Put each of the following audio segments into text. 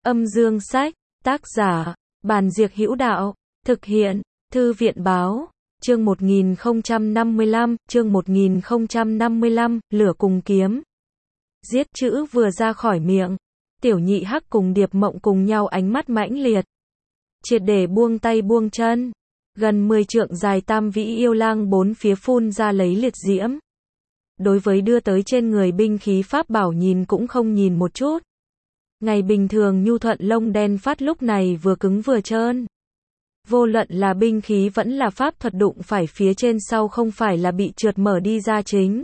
Âm dương sách, tác giả, Bàn Diệc Hữu Đạo, thực hiện, Thư viện báo, chương 1055, lửa cùng kiếm. Giết chữ vừa ra khỏi miệng, Tiểu Nhị Hắc cùng Điệp Mộng cùng nhau ánh mắt mãnh liệt. Triệt để buông tay buông chân, gần 10 trượng dài tam vĩ yêu lang bốn phía phun ra lấy liệt diễm. Đối với đưa tới trên người binh khí pháp bảo nhìn cũng không nhìn một chút. Ngày bình thường nhu thuận lông đen phát lúc này vừa cứng vừa trơn. Vô luận là binh khí vẫn là pháp thuật đụng phải phía trên sau không phải là bị trượt mở đi ra chính,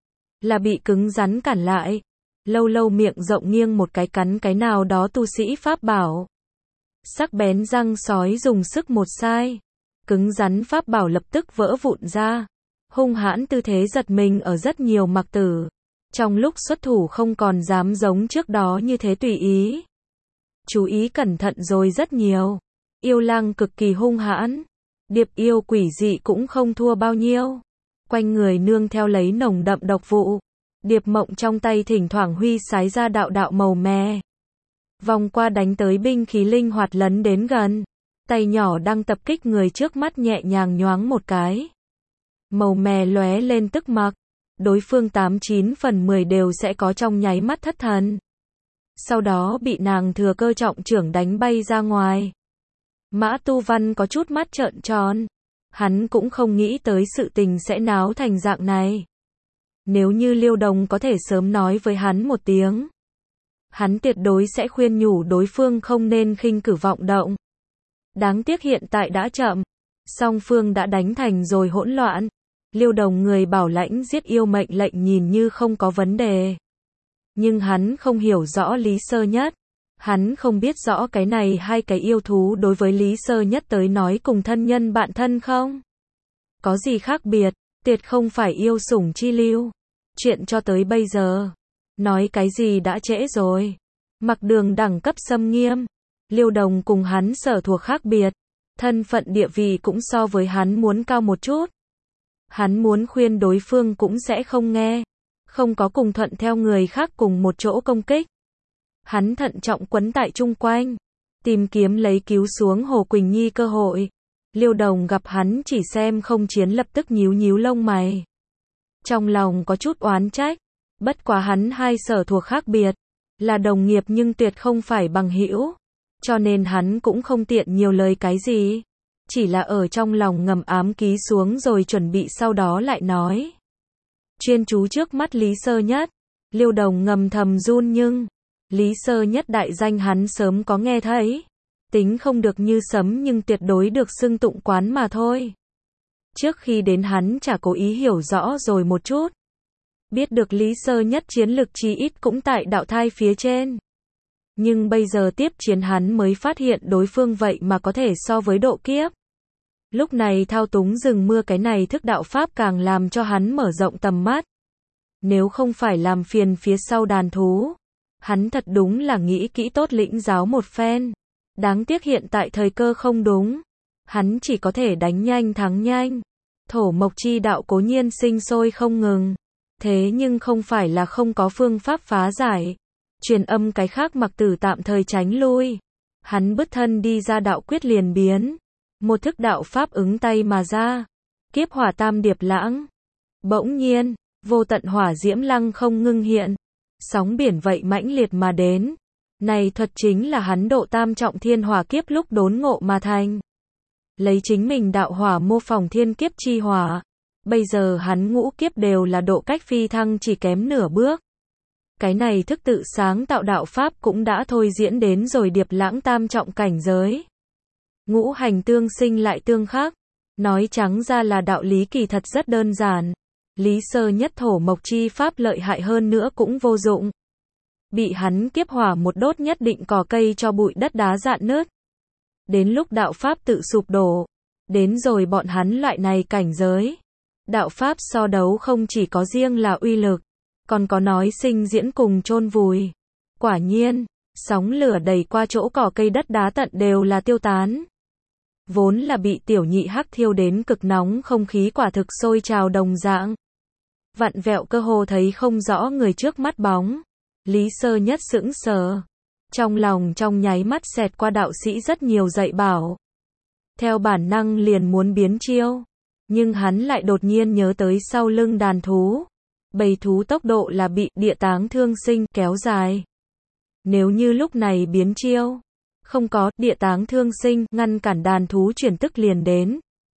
là bị cứng rắn cản lại. Lâu lâu miệng rộng nghiêng một cái cắn cái nào đó tu sĩ pháp bảo. Sắc bén răng sói dùng sức một sai, cứng rắn pháp bảo lập tức vỡ vụn ra. Hung hãn tư thế giật mình ở rất nhiều mặc tử. Trong lúc xuất thủ không còn dám giống trước đó như thế tùy ý. Chú ý cẩn thận rồi rất nhiều. Yêu lang cực kỳ hung hãn. Điệp yêu quỷ dị cũng không thua bao nhiêu. Quanh người nương theo lấy nồng đậm độc vụ. Điệp Mộng trong tay thỉnh thoảng huy sái ra đạo đạo màu mè. Vòng qua đánh tới binh khí linh hoạt lấn đến gần. Tay nhỏ đang tập kích người trước mắt nhẹ nhàng nhoáng một cái. Màu mè lóe lên tức mặc. Đối phương 89 phần 10 đều sẽ có trong nháy mắt thất thần. Sau đó bị nàng thừa cơ trọng trưởng đánh bay ra ngoài. Mã Tu Văn có chút mắt trợn tròn. Hắn cũng không nghĩ tới sự tình sẽ náo thành dạng này. Nếu như Liêu Đồng có thể sớm nói với hắn một tiếng, hắn tuyệt đối sẽ khuyên nhủ đối phương không nên khinh cử vọng động. Đáng tiếc hiện tại đã chậm. Song phương đã đánh thành rồi hỗn loạn. Liêu Đồng người bảo lãnh giết yêu mệnh lệnh nhìn như không có vấn đề. Nhưng hắn không hiểu rõ Lý Sơ Nhất. Hắn không biết rõ cái này hai cái yêu thú đối với Lý Sơ Nhất tới nói cùng thân nhân bạn thân không? Có gì khác biệt, tuyệt không phải yêu sủng chi lưu. Chuyện cho tới bây giờ, nói cái gì đã trễ rồi. Mặc Đường đẳng cấp xâm nghiêm. Liêu Đồng cùng hắn sở thuộc khác biệt. Thân phận địa vị cũng so với hắn muốn cao một chút. Hắn muốn khuyên đối phương cũng sẽ không nghe. Không có cùng thuận theo người khác cùng một chỗ công kích. Hắn thận trọng quấn tại chung quanh. Tìm kiếm lấy cứu xuống Hồ Quỳnh Nhi cơ hội. Liêu Đồng gặp hắn chỉ xem không chiến lập tức nhíu nhíu lông mày. Trong lòng có chút oán trách. Bất quá hắn hai sở thuộc khác biệt. Là đồng nghiệp nhưng tuyệt không phải bằng hữu. Cho nên hắn cũng không tiện nhiều lời cái gì. Chỉ là ở trong lòng ngầm ám ký xuống rồi chuẩn bị sau đó lại nói. Chuyên chú trước mắt Lý Sơ Nhất. Liêu Đồng ngầm thầm run nhưng Lý Sơ Nhất đại danh hắn sớm có nghe thấy. Tính không được như sấm nhưng tuyệt đối được xưng tụng quán mà thôi. Trước khi đến hắn chả cố ý hiểu rõ rồi một chút. Biết được Lý Sơ Nhất chiến lực chí ít cũng tại đạo thai phía trên. Nhưng bây giờ tiếp chiến hắn mới phát hiện đối phương vậy mà có thể so với độ kiếp. Lúc này thao túng rừng mưa cái này thức đạo pháp càng làm cho hắn mở rộng tầm mắt. Nếu không phải làm phiền phía sau đàn thú, hắn thật đúng là nghĩ kỹ tốt lĩnh giáo một phen. Đáng tiếc hiện tại thời cơ không đúng. Hắn chỉ có thể đánh nhanh thắng nhanh. Thổ mộc chi đạo cố nhiên sinh sôi không ngừng. Thế nhưng không phải là không có phương pháp phá giải. Truyền âm cái khác Mặc Tử tạm thời tránh lui. Hắn bứt thân đi ra đạo quyết liền biến. Một thức đạo pháp ứng tay mà ra. Kiếp hỏa tam điệp lãng. Bỗng nhiên, vô tận hỏa diễm lăng không ngưng hiện. Sóng biển vậy mãnh liệt mà đến. Này thuật chính là hắn độ tam trọng thiên hỏa kiếp lúc đốn ngộ mà thành. Lấy chính mình đạo hỏa mô phỏng thiên kiếp chi hỏa. Bây giờ hắn ngũ kiếp đều là độ cách phi thăng chỉ kém nửa bước. Cái này thức tự sáng tạo đạo pháp cũng đã thôi diễn đến rồi điệp lãng tam trọng cảnh giới. Ngũ hành tương sinh lại tương khắc. Nói trắng ra là đạo lý kỳ thật rất đơn giản. Lý Sơ Nhất thổ mộc chi pháp lợi hại hơn nữa cũng vô dụng. Bị hắn kiếp hỏa một đốt nhất định cỏ cây cho bụi đất đá rạn nứt. Đến lúc đạo pháp tự sụp đổ. Đến rồi bọn hắn loại này cảnh giới. Đạo pháp so đấu không chỉ có riêng là uy lực. Còn có nói sinh diễn cùng chôn vùi. Quả nhiên, sóng lửa đầy qua chỗ cỏ cây đất đá tận đều là tiêu tán. Vốn là bị Tiểu Nhị Hắc thiêu đến cực nóng không khí quả thực sôi trào đồng dạng. Vặn vẹo cơ hồ thấy không rõ người trước mắt bóng. Lý Sơ Nhất sững sờ. Trong lòng trong nháy mắt xẹt qua đạo sĩ rất nhiều dạy bảo. Theo bản năng liền muốn biến chiêu. Nhưng hắn lại đột nhiên nhớ tới sau lưng đàn thú. Bầy thú tốc độ là bị địa táng thương sinh kéo dài. Nếu như lúc này biến chiêu, không có địa táng thương sinh ngăn cản đàn thú chuyển tức liền đến.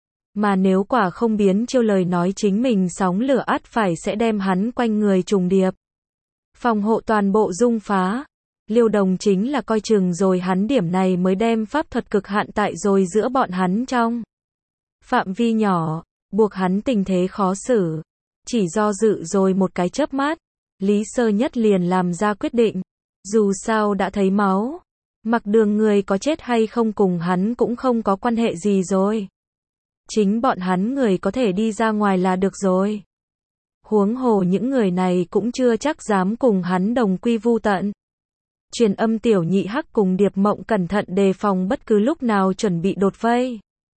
Mà nếu quả không biến chiêu lời nói chính mình sóng lửa ắt phải sẽ đem hắn quanh người trùng điệp. Phòng hộ toàn bộ dung phá. Liêu Đồng chính là coi chừng rồi hắn điểm này mới đem pháp thuật cực hạn tại rồi giữa bọn hắn trong phạm vi nhỏ, buộc hắn tình thế khó xử. Chỉ do dự rồi một cái chớp mắt, Lý Sơ Nhất liền làm ra quyết định. Dù sao đã thấy máu, mặc đường người có chết hay không cùng hắn cũng không có quan hệ gì rồi. Chính bọn hắn người có thể đi ra ngoài là được rồi. Huống hồ những người này cũng chưa chắc dám cùng hắn đồng quy vu tận. Truyền âm Tiểu Nhị Hắc cùng Điệp Mộng cẩn thận đề phòng bất cứ lúc nào chuẩn bị đột vây.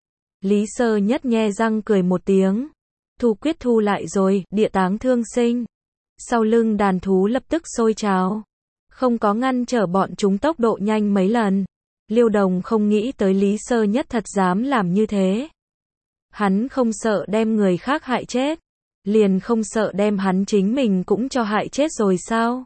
Lý Sơ Nhất nhe răng cười một tiếng. Thu quyết thu lại rồi, địa táng thương sinh. Sau lưng đàn thú lập tức sôi trào. Không có ngăn trở bọn chúng tốc độ nhanh mấy lần. Liêu Đồng không nghĩ tới Lý Sơ Nhất thật dám làm như thế. Hắn không sợ đem người khác hại chết. Liền không sợ đem hắn chính mình cũng cho hại chết rồi sao?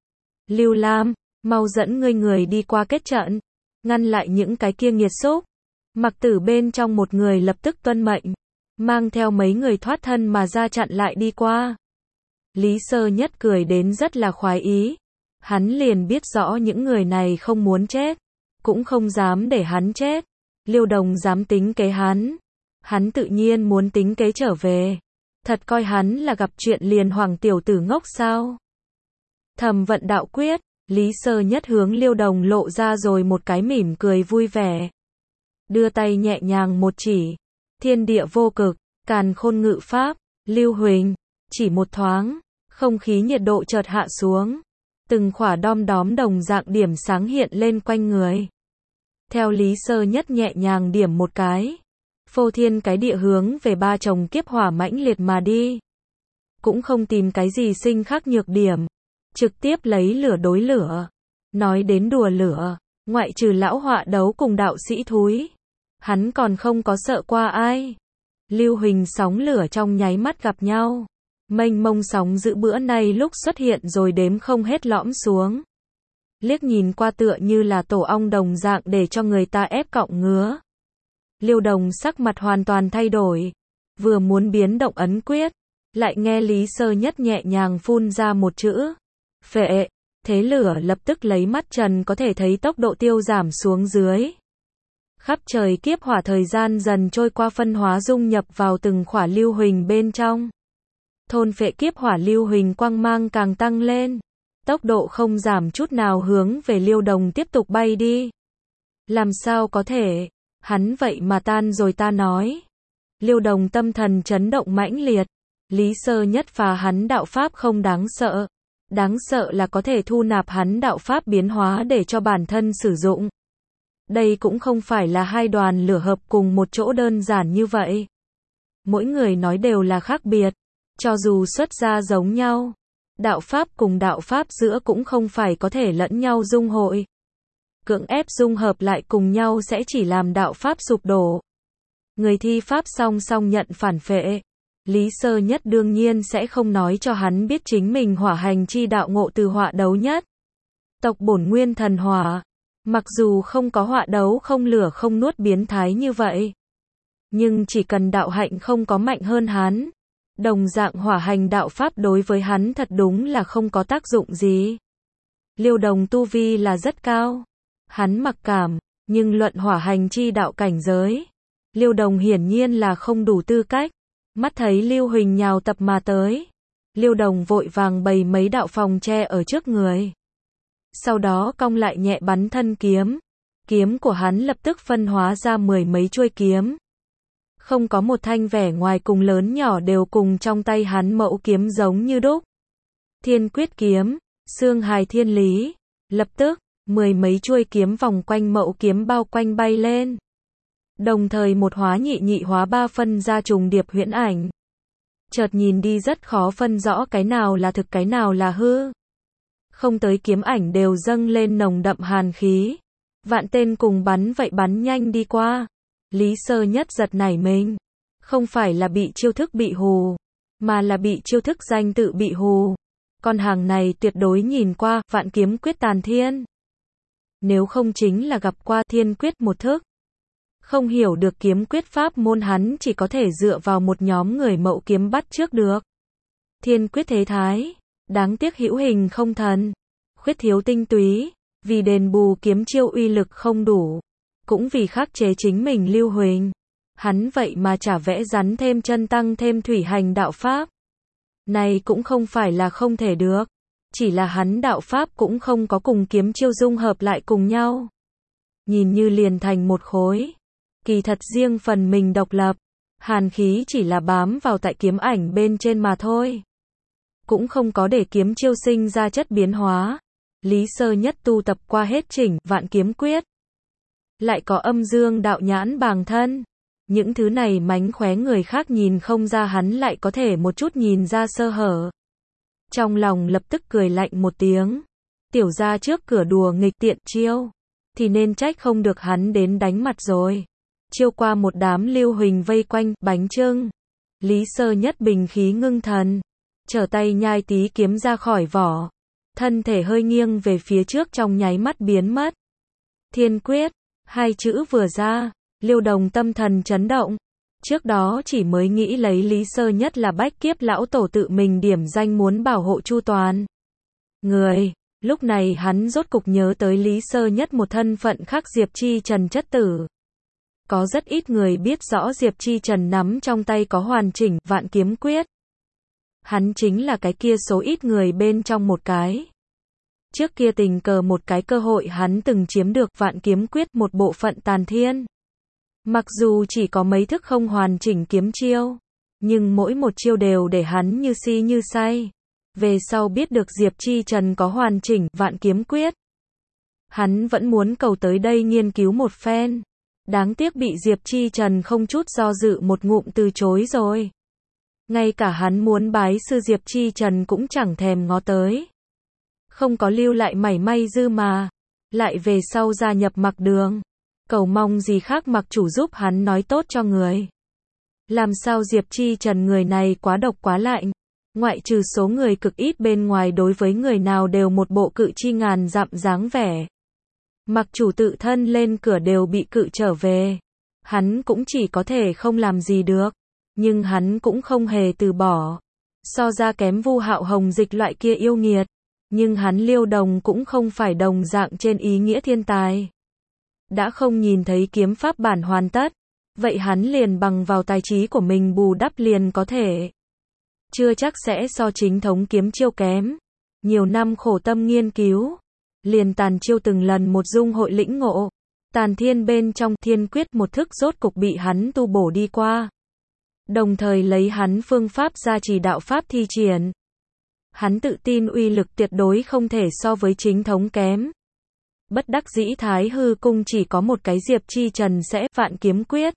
Lưu Lam, mau dẫn ngươi người đi qua kết trận. Ngăn lại những cái kia nghiệt xúc. Mặc Tử bên trong một người lập tức tuân mệnh. Mang theo mấy người thoát thân mà ra chặn lại đi qua. Lý Sơ Nhất cười đến rất là khoái ý. Hắn liền biết rõ những người này không muốn chết. Cũng không dám để hắn chết. Liêu Đồng dám tính kế hắn. Hắn tự nhiên muốn tính kế trở về. Thật coi hắn là gặp chuyện liền hoàng tiểu tử ngốc sao. Thầm vận đạo quyết. Lý Sơ Nhất hướng Liêu Đồng lộ ra rồi một cái mỉm cười vui vẻ. Đưa tay nhẹ nhàng một chỉ. Thiên địa vô cực, càn khôn ngự pháp, Lưu Huỳnh. Chỉ một thoáng, không khí nhiệt độ chợt hạ xuống. Từng khỏa đom đóm đồng dạng điểm sáng hiện lên quanh người. Theo Lý Sơ Nhất nhẹ nhàng điểm một cái. Phô thiên cái địa hướng về ba chồng kiếp hỏa mãnh liệt mà đi. Cũng không tìm cái gì sinh khác nhược điểm. Trực tiếp lấy lửa đối lửa. Nói đến đùa lửa, ngoại trừ lão họa đấu cùng đạo sĩ thúi. Hắn còn không có sợ qua ai. Lưu Huỳnh sóng lửa trong nháy mắt gặp nhau. Mênh mông sóng giữ bữa nay lúc xuất hiện rồi đếm không hết lõm xuống. Liếc nhìn qua tựa như là tổ ong đồng dạng để cho người ta ép cọng ngứa. Liêu Đồng sắc mặt hoàn toàn thay đổi. Vừa muốn biến động ấn quyết. Lại nghe Lý Sơ Nhất nhẹ nhàng phun ra một chữ. Phệ. Thế lửa lập tức lấy mắt trần có thể thấy tốc độ tiêu giảm xuống dưới. Khắp trời kiếp hỏa thời gian dần trôi qua phân hóa dung nhập vào từng khỏa Lưu Huỳnh bên trong. Thôn phệ kiếp hỏa Lưu Huỳnh quang mang càng tăng lên. Tốc độ không giảm chút nào hướng về Liêu Đồng tiếp tục bay đi. Làm sao có thể? Hắn vậy mà tan rồi ta nói. Liêu Đồng tâm thần chấn động mãnh liệt. Lý Sơ Nhất phá hắn đạo pháp không đáng sợ. Đáng sợ là có thể thu nạp hắn đạo pháp biến hóa để cho bản thân sử dụng. Đây cũng không phải là hai đoàn lửa hợp cùng một chỗ đơn giản như vậy. Mỗi người nói đều là khác biệt. Cho dù xuất ra giống nhau. Đạo pháp cùng đạo pháp giữa cũng không phải có thể lẫn nhau dung hội. Cưỡng ép dung hợp lại cùng nhau sẽ chỉ làm đạo pháp sụp đổ. Người thi pháp song song nhận phản phệ. Lý Sơ Nhất đương nhiên sẽ không nói cho hắn biết chính mình hỏa hành chi đạo ngộ từ hỏa đấu nhất. Tộc bổn nguyên thần hỏa. Mặc dù không có hỏa đấu không lửa không nuốt biến thái như vậy. Nhưng chỉ cần đạo hạnh không có mạnh hơn hắn. Đồng dạng hỏa hành đạo pháp đối với hắn thật đúng là không có tác dụng gì. Liêu Đồng tu vi là rất cao. Hắn mặc cảm, nhưng luận hỏa hành chi đạo cảnh giới. Liêu Đồng hiển nhiên là không đủ tư cách. Mắt thấy Lưu Huỳnh nhào tập mà tới. Liêu Đồng vội vàng bày mấy đạo phòng che ở trước người. Sau đó cong lại nhẹ bắn thân kiếm. Kiếm của hắn lập tức phân hóa ra mười mấy chuôi kiếm. Không có một thanh vẻ ngoài cùng lớn nhỏ đều cùng trong tay hắn mẫu kiếm giống như đúc. Thiên quyết kiếm, xương hài thiên lý. Lập tức, mười mấy chuôi kiếm vòng quanh mẫu kiếm bao quanh bay lên. Đồng thời một hóa nhị nhị hóa ba phân ra trùng điệp huyễn ảnh. Chợt nhìn đi rất khó phân rõ cái nào là thực cái nào là hư. không tới kiếm ảnh đều dâng lên nồng đậm hàn khí. Vạn tên cùng bắn vậy bắn nhanh đi qua. Lý Sơ Nhất giật nảy mình. Không phải là bị chiêu thức bị hù, mà là bị chiêu thức danh tự bị hù. Con hàng này tuyệt đối nhìn qua Vạn Kiếm Quyết Tàn Thiên. Nếu không chính là gặp qua Thiên Quyết một thức. Không hiểu được kiếm quyết pháp môn, hắn chỉ có thể dựa vào một nhóm người mậu kiếm bắt trước được. Thiên Quyết thế thái, đáng tiếc hữu hình không thần, khuyết thiếu tinh túy, vì đền bù kiếm chiêu uy lực không đủ, cũng vì khắc chế chính mình lưu huỳnh. Hắn vậy mà chả vẽ rắn thêm chân tăng thêm thủy hành đạo pháp. Này cũng không phải là không thể được, chỉ là hắn đạo pháp cũng không có cùng kiếm chiêu dung hợp lại cùng nhau. Nhìn như liền thành một khối. Kỳ thật riêng phần mình độc lập, hàn khí chỉ là bám vào tại kiếm ảnh bên trên mà thôi. Cũng không có để kiếm chiêu sinh ra chất biến hóa. Lý Sơ Nhất tu tập qua hết chỉnh Vạn Kiếm Quyết. Lại có âm dương đạo nhãn bàng thân. Những thứ này mánh khóe người khác nhìn không ra, hắn lại có thể một chút nhìn ra sơ hở. Trong lòng lập tức cười lạnh một tiếng. Tiểu gia trước cửa đùa nghịch tiện chiêu, thì nên trách không được hắn đến đánh mặt rồi. Chiêu qua một đám lưu huỳnh vây quanh, bánh trưng. Lý Sơ Nhất bình khí ngưng thần, trở tay nhai tí kiếm ra khỏi vỏ. Thân thể hơi nghiêng về phía trước trong nháy mắt biến mất. Thiên Quyết, hai chữ vừa ra, Liêu Đồng tâm thần chấn động. Trước đó chỉ mới nghĩ lấy Lý Sơ Nhất là bách kiếp lão tổ tự mình điểm danh muốn bảo hộ chu toàn người. Lúc này hắn rốt cục nhớ tới Lý Sơ Nhất một thân phận khác Diệp Chi Trần chất tử. Có rất ít người biết rõ Diệp Chi Trần nắm trong tay có hoàn chỉnh Vạn Kiếm Quyết. Hắn chính là cái kia số ít người bên trong một cái. Trước kia tình cờ một cái cơ hội hắn từng chiếm được Vạn Kiếm Quyết một bộ phận tàn thiên. Mặc dù chỉ có mấy thức không hoàn chỉnh kiếm chiêu, nhưng mỗi một chiêu đều để hắn như si như say. Về sau biết được Diệp Chi Trần có hoàn chỉnh Vạn Kiếm Quyết, hắn vẫn muốn cầu tới đây nghiên cứu một phen. Đáng tiếc bị Diệp Chi Trần không chút do dự một ngụm từ chối rồi. Ngay cả hắn muốn bái sư Diệp Chi Trần cũng chẳng thèm ngó tới. Không có lưu lại mảy may dư mà. Lại về sau gia nhập Mặc Đường. Cầu mong gì khác Mặc chủ giúp hắn nói tốt cho người. Làm sao Diệp Chi Trần người này quá độc quá lạnh. Ngoại trừ số người cực ít bên ngoài, đối với người nào đều một bộ cự chi ngàn dặm dáng vẻ. Mặc chủ tự thân lên cửa đều bị cự trở về. Hắn cũng chỉ có thể không làm gì được. Nhưng hắn cũng không hề từ bỏ. So ra kém Vu Hạo Hồng Dịch loại kia yêu nghiệt. Nhưng hắn Liêu Đồng cũng không phải đồng dạng trên ý nghĩa thiên tài. Đã không nhìn thấy kiếm pháp bản hoàn tất. Vậy hắn liền bằng vào tài trí của mình bù đắp liền có thể. Chưa chắc sẽ so chính thống kiếm chiêu kém. Nhiều năm khổ tâm nghiên cứu. Liền tàn chiêu từng lần một dung hội lĩnh ngộ. Tàn thiên bên trong Thiên Quyết một thức rốt cục bị hắn tu bổ đi qua. Đồng thời lấy hắn phương pháp gia trì đạo pháp thi triển. Hắn tự tin uy lực tuyệt đối không thể so với chính thống kém. Bất đắc dĩ Thái Hư Cung chỉ có một cái Diệp Chi Trần sẽ Vạn Kiếm Quyết.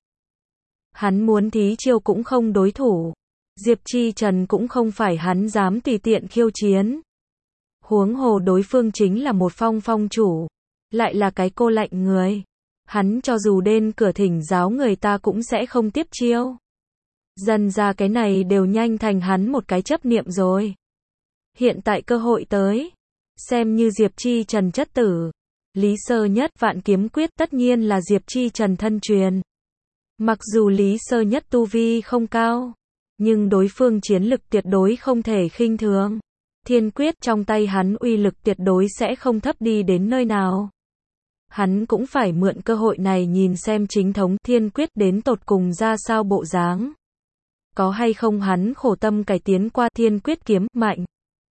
Hắn muốn thí chiêu cũng không đối thủ. Diệp Chi Trần cũng không phải hắn dám tùy tiện khiêu chiến. Huống hồ đối phương chính là một phong chủ. Lại là cái cô lạnh người. Hắn cho dù đến cửa thỉnh giáo người ta cũng sẽ không tiếp chiêu. Dần ra cái này đều nhanh thành hắn một cái chấp niệm rồi. Hiện tại cơ hội tới. Xem như Diệp Chi Trần chất tử. Lý Sơ Nhất Vạn Kiếm Quyết tất nhiên là Diệp Chi Trần thân truyền. Mặc dù Lý Sơ Nhất tu vi không cao, nhưng đối phương chiến lực tuyệt đối không thể khinh thường. Thiên Quyết trong tay hắn uy lực tuyệt đối sẽ không thấp đi đến nơi nào. Hắn cũng phải mượn cơ hội này nhìn xem chính thống Thiên Quyết đến tột cùng ra sao bộ dáng. Có hay không hắn khổ tâm cải tiến qua Thiên Quyết kiếm mạnh.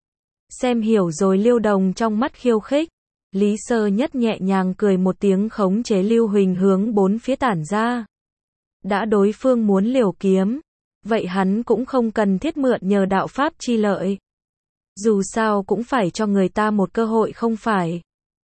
Xem hiểu rồi Liêu Đồng trong mắt khiêu khích. Lý Sơ Nhất nhẹ nhàng cười một tiếng khống chế lưu huỳnh hướng bốn phía tản ra. Đã đối phương muốn liều kiếm, vậy hắn cũng không cần thiết mượn nhờ đạo pháp chi lợi. Dù sao cũng phải cho người ta một cơ hội không phải.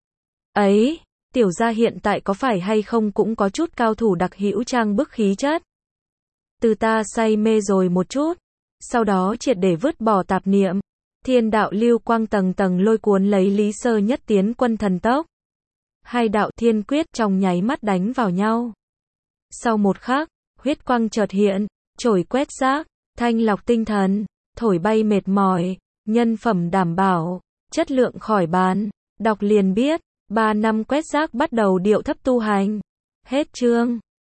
Ấy, tiểu gia hiện tại có phải hay không cũng có chút cao thủ đặc hữu trang bức khí chất. Từ ta say mê rồi một chút, sau đó triệt để vứt bỏ tạp niệm. Thiên đạo lưu quang tầng tầng lôi cuốn lấy Lý Sơ Nhất tiến quân thần tốc. Hai đạo thiên quyết trong nháy mắt đánh vào nhau. Sau một khắc, huyết quang chợt hiện, chổi quét rác, thanh lọc tinh thần, thổi bay mệt mỏi, nhân phẩm đảm bảo, chất lượng khỏi bàn. Đọc liền biết, 3 năm quét rác bắt đầu điệu thấp tu hành. Hết chương.